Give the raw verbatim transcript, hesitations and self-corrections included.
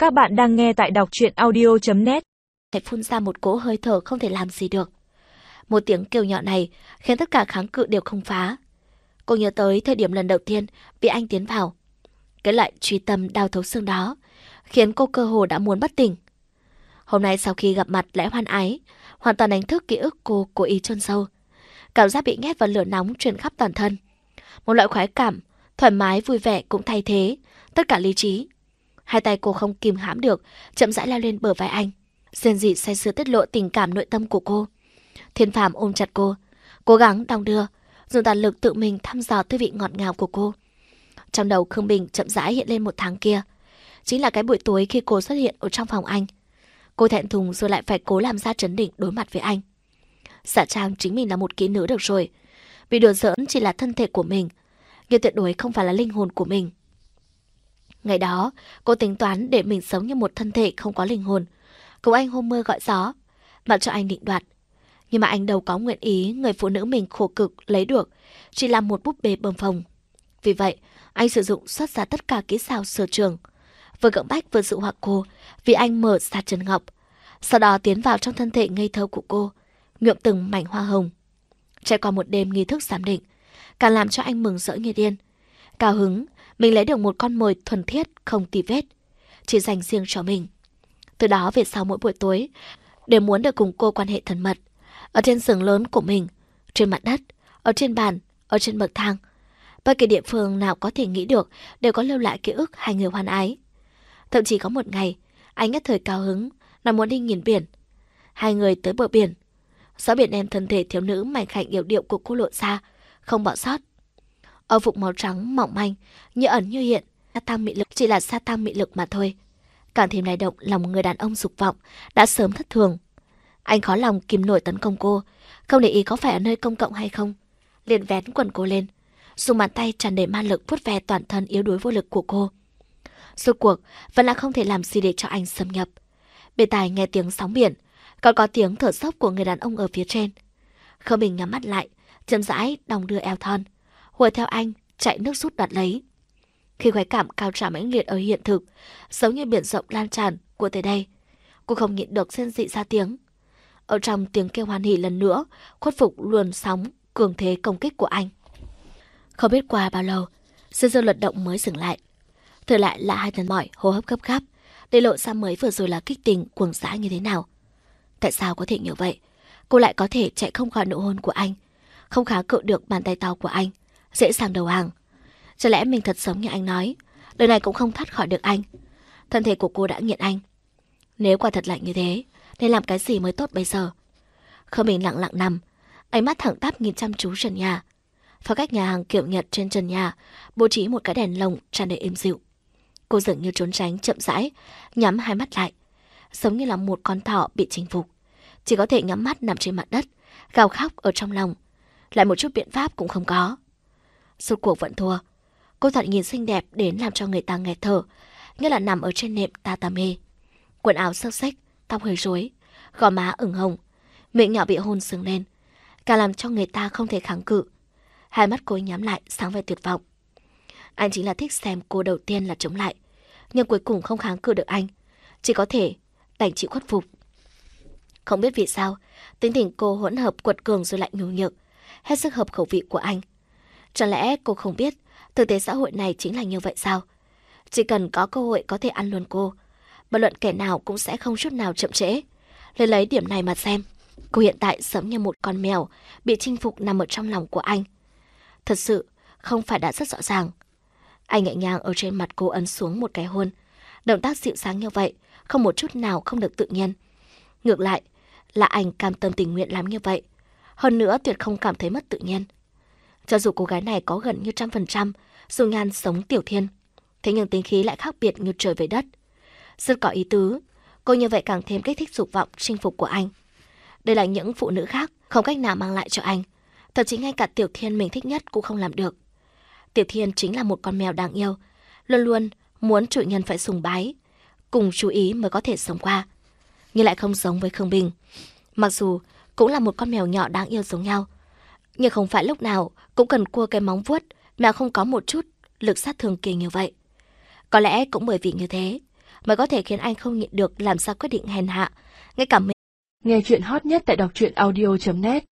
Các bạn đang nghe tại đọc truyện audio chấm net. Lại phun ra một cỗ hơi thở không thể làm gì được. Một tiếng kêu nhỏ này khiến tất cả kháng cự đều không phá. Cô nhớ tới thời điểm lần đầu tiên bị anh tiến vào. Cái loại truy tâm đau thấu xương đó khiến cô cơ hồ đã muốn bất tỉnh. Hôm nay sau khi gặp mặt Lẽ Hoan Ái, hoàn toàn đánh thức ký ức cô cố ý chôn sâu. Cảm giác bị nhét vào lửa nóng truyền khắp toàn thân. Một loại khoái cảm, thoải mái vui vẻ cũng thay thế tất cả lý trí. Hai tay cô không kìm hãm được, chậm rãi leo lên bờ vai anh. Rên rỉ say sưa tiết lộ tình cảm nội tâm của cô. Thiên Phàm ôm chặt cô, cố gắng đong đưa, dùng toàn lực tự mình thăm dò tư vị ngọt ngào của cô. Trong đầu Khương Bình chậm rãi hiện lên một tháng kia, chính là cái buổi tối khi cô xuất hiện ở trong phòng anh. Cô thẹn thùng rồi lại phải cố làm ra trấn định đối mặt với anh. Dạ trang chính mình là một kỹ nữ được rồi, vì đùa giỡn chỉ là thân thể của mình, nhưng tuyệt đối không phải là linh hồn của mình. Ngày đó, cô tính toán để mình sống như một thân thể không có linh hồn, cùng anh hôm mưa gọi gió, mặc cho anh định đoạt. Nhưng mà anh đâu có nguyện ý người phụ nữ mình khổ cực lấy được, chỉ là một búp bê bơm phồng. Vì vậy, anh sử dụng xuất ra tất cả kỹ xảo sở trường, vừa cưỡng bách vừa dụ hoặc cô, vì anh mở ra chân ngọc, sau đó tiến vào trong thân thể ngây thơ của cô, nhuộm từng mảnh hoa hồng. Trải qua một đêm nghi thức giám định, càng làm cho anh mừng rỡ như điên. Cao hứng, mình lấy được một con mồi thuần thiết, không tì vết, chỉ dành riêng cho mình. Từ đó về sau mỗi buổi tối, đều muốn được cùng cô quan hệ thân mật. Ở trên giường lớn của mình, trên mặt đất, ở trên bàn, ở trên bậc thang. Bất kỳ địa phương nào có thể nghĩ được đều có lưu lại ký ức hai người hoan ái. Thậm chí có một ngày, anh nhất thời cao hứng, là muốn đi nhìn biển. Hai người tới bờ biển. Gió biển em thân thể thiếu nữ mảnh khảnh yểu điệu của cô lộ ra, không bỏ sót. Ở vụng màu trắng mỏng manh, như ẩn như hiện, sa tăng mị lực chỉ là sa tăng mị lực mà thôi. Càng thêm lay động lòng người đàn ông dục vọng đã sớm thất thường. Anh khó lòng kìm nổi tấn công cô, không để ý có phải ở nơi công cộng hay không. Liền vén quần cô lên, dùng bàn tay tràn đầy ma lực vuốt ve toàn thân yếu đuối vô lực của cô. Rốt cuộc vẫn là không thể làm gì để cho anh xâm nhập. Bên tai nghe tiếng sóng biển, còn có tiếng thở dốc của người đàn ông ở phía trên. Khương Bình nhắm mắt lại, chậm rãi đong đưa eo thon, hùa theo anh chạy nước rút đoạt lấy. Khi khoái cảm cao trào mãnh liệt ở hiện thực, giống như biển rộng lan tràn của tới đây, cô không nhịn được rên rỉ ra tiếng. Ở trong tiếng kêu hoan hỉ lần nữa, khuất phục luồn sóng cường thế công kích của anh. Không biết qua bao lâu, dư dư luật động mới dừng lại. Thời lại là hai thần mỏi hô hấp gấp gáp, để lộ ra mới vừa rồi là kích tình cuồng dã như thế nào. Tại sao có thể như vậy? Cô lại có thể chạy không khỏi nụ hôn của anh, không kháng cự được bàn tay to của anh, dễ dàng đầu hàng. Chẳng lẽ mình thật giống như anh nói, đời này cũng không thoát khỏi được anh? Thân thể của cô đã nghiện anh. Nếu quả thật lạnh như thế, nên làm cái gì mới tốt bây giờ? Khương Bình lặng lặng nằm, ánh mắt thẳng tắp nhìn chăm chú trần nhà. Phong cách nhà hàng kiểu Nhật trên trần nhà bố trí một cái đèn lồng tràn đầy êm dịu. Cô dường như trốn tránh chậm rãi, nhắm hai mắt lại, giống như là một con thỏ bị chinh phục, chỉ có thể nhắm mắt nằm trên mặt đất, gào khóc ở trong lòng, lại một chút biện pháp cũng không có. Rốt cuộc vẫn thua. Cô thoạt nhìn xinh đẹp đến làm cho người ta nghẹt thở, như là nằm ở trên nệm tatame. Quần áo xốc xếch, tóc hơi rối, gò má ửng hồng, miệng nhỏ bị hôn sưng lên, càng làm cho người ta không thể kháng cự. Hai mắt cô nhắm lại sáng vẻ tuyệt vọng. Anh chính là thích xem cô đầu tiên là chống lại, nhưng cuối cùng không kháng cự được anh, chỉ có thể đành chịu khuất phục. Không biết vì sao, tính tình cô hỗn hợp quật cường rồi lại nhu nhược, hết sức hợp khẩu vị của anh. Chẳng lẽ cô không biết thực tế xã hội này chính là như vậy sao? Chỉ cần có cơ hội có thể ăn luôn cô, bất luận kẻ nào cũng sẽ không chút nào chậm trễ. Lấy lấy điểm này mà xem, cô hiện tại giống như một con mèo bị chinh phục nằm ở trong lòng của anh. Thật sự không phải đã rất rõ ràng. Anh nhẹ nhàng ở trên mặt cô ấn xuống một cái hôn, động tác dịu dàng như vậy, không một chút nào không được tự nhiên. Ngược lại là anh cam tâm tình nguyện làm như vậy, hơn nữa tuyệt không cảm thấy mất tự nhiên. Cho dù cô gái này có gần như trăm phần trăm dung nhan sống tiểu thiên, thế nhưng tính khí lại khác biệt như trời với đất. Rất có ý tứ, cô như vậy càng thêm kích thích dục vọng chinh phục của anh. Đây là những phụ nữ khác không cách nào mang lại cho anh, thậm chí ngay cả Tiểu Thiên mình thích nhất cũng không làm được. Tiểu Thiên chính là một con mèo đáng yêu, luôn luôn muốn chủ nhân phải sùng bái, cùng chú ý mới có thể sống qua. Nhưng lại không giống với Khương Bình. Mặc dù cũng là một con mèo nhỏ đáng yêu giống nhau, nhưng không phải lúc nào cũng cần cua cái móng vuốt mà không có một chút lực sát thương kia như vậy. Có lẽ cũng bởi vì như thế, mới có thể khiến anh không nhịn được làm ra quyết định hèn hạ. Ngay cả mình. Nghe chuyện hot nhất tại đọc truyện audio chấm net